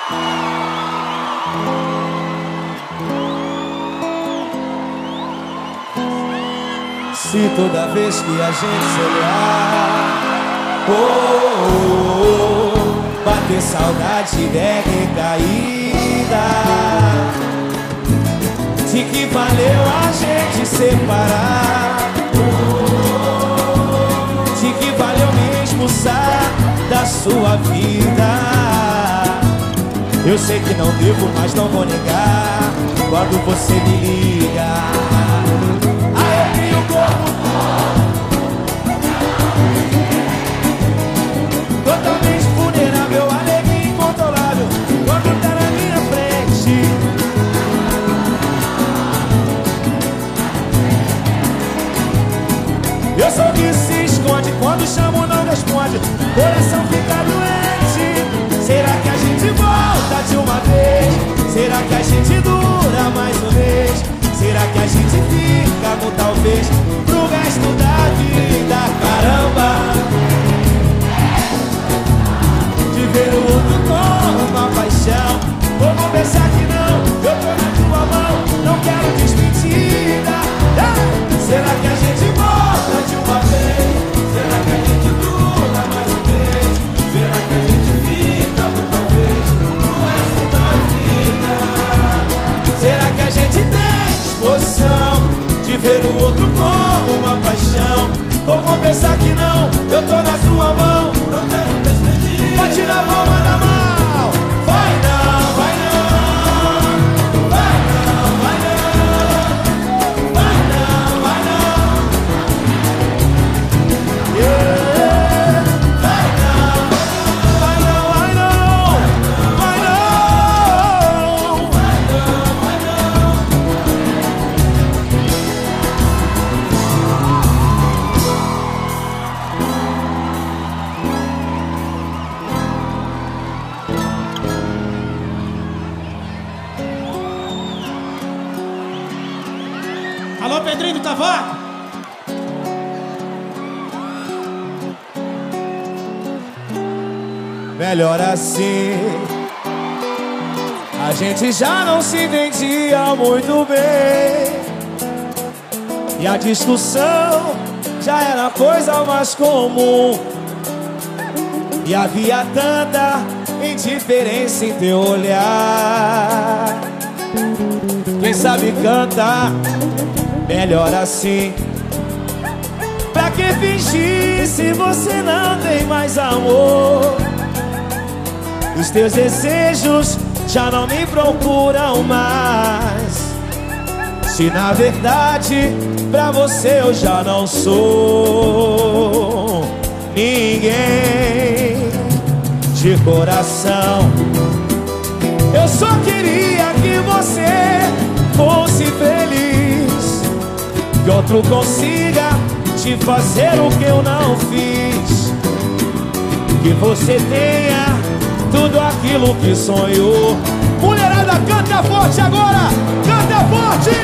Se toda vez que a gente se olhar, bater saudade der recaída, de que valeu a gente separar, de que valeu me expulsar da sua vida. Eu sei que não devo, mas não vou negar. Quando você me liga, arrepio o corpo totalmente vulnerável, alegria incontrolável quando tá na minha frente. Eu sou que se esconde, quando chamo não responde, coração fica doente. Será que a gente volta de uma vez? Será que a gente dura mais um mês? Será que a gente fica no talvez pro resto da vida? Caramba, de ver o outro com uma paixão. Vou confessar que não, eu tô na tua mão, não quero despedida. Será que a gente volta de uma vez? Será que a gente dura mais um mês? Será que a gente fica no talvez pro resto da vida? Será que a gente tem disposição de ver o outro com uma paixão? Vou confessar que não, eu tô na sua mão, não quero despedir. Bate na palma da mão. Vai não, vai não, vai não, vai não, vai não, vai não, yeah. Vai não, vai não, vai não, vai não, vai não, vai não. Alô, Pedrinho do Tabaco. Melhor assim, a gente já não se entendia muito bem, e a discussão já era coisa mais comum, e havia tanta indiferença em teu olhar. Quem sabe canta melhor assim. Pra que fingir se você não tem mais amor? Os teus desejos já não me procuram mais. Se na verdade pra você eu já não sou ninguém de coração. Eu só queria que você fosse feliz, que outro consiga te fazer o que eu não fiz, que você tenha tudo aquilo que sonhou. Mulherada, canta forte agora! Canta forte!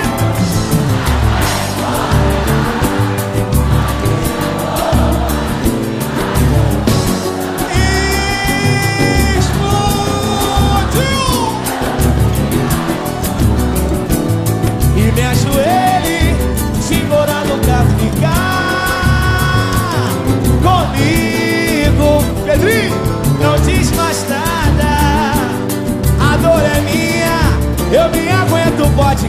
Me ajoelhe, se morar nunca ficar comigo. Pedrinho, não diz mais nada, a dor é minha, eu me aguento, pode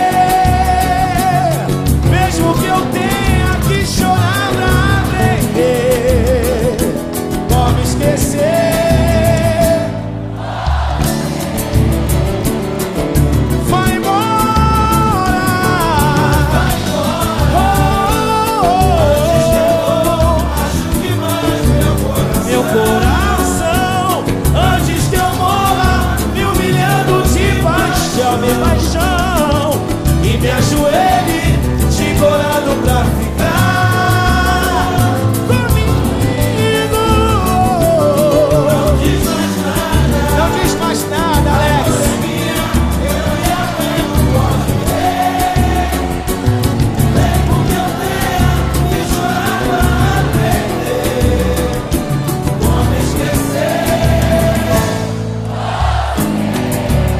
crer. Mesmo que eu tenha que chorar pra aprender como esquecer. Coração, antes que eu morra, me humilhando de paixão,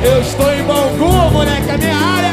Eu estou em Bangu, moleque, a minha área.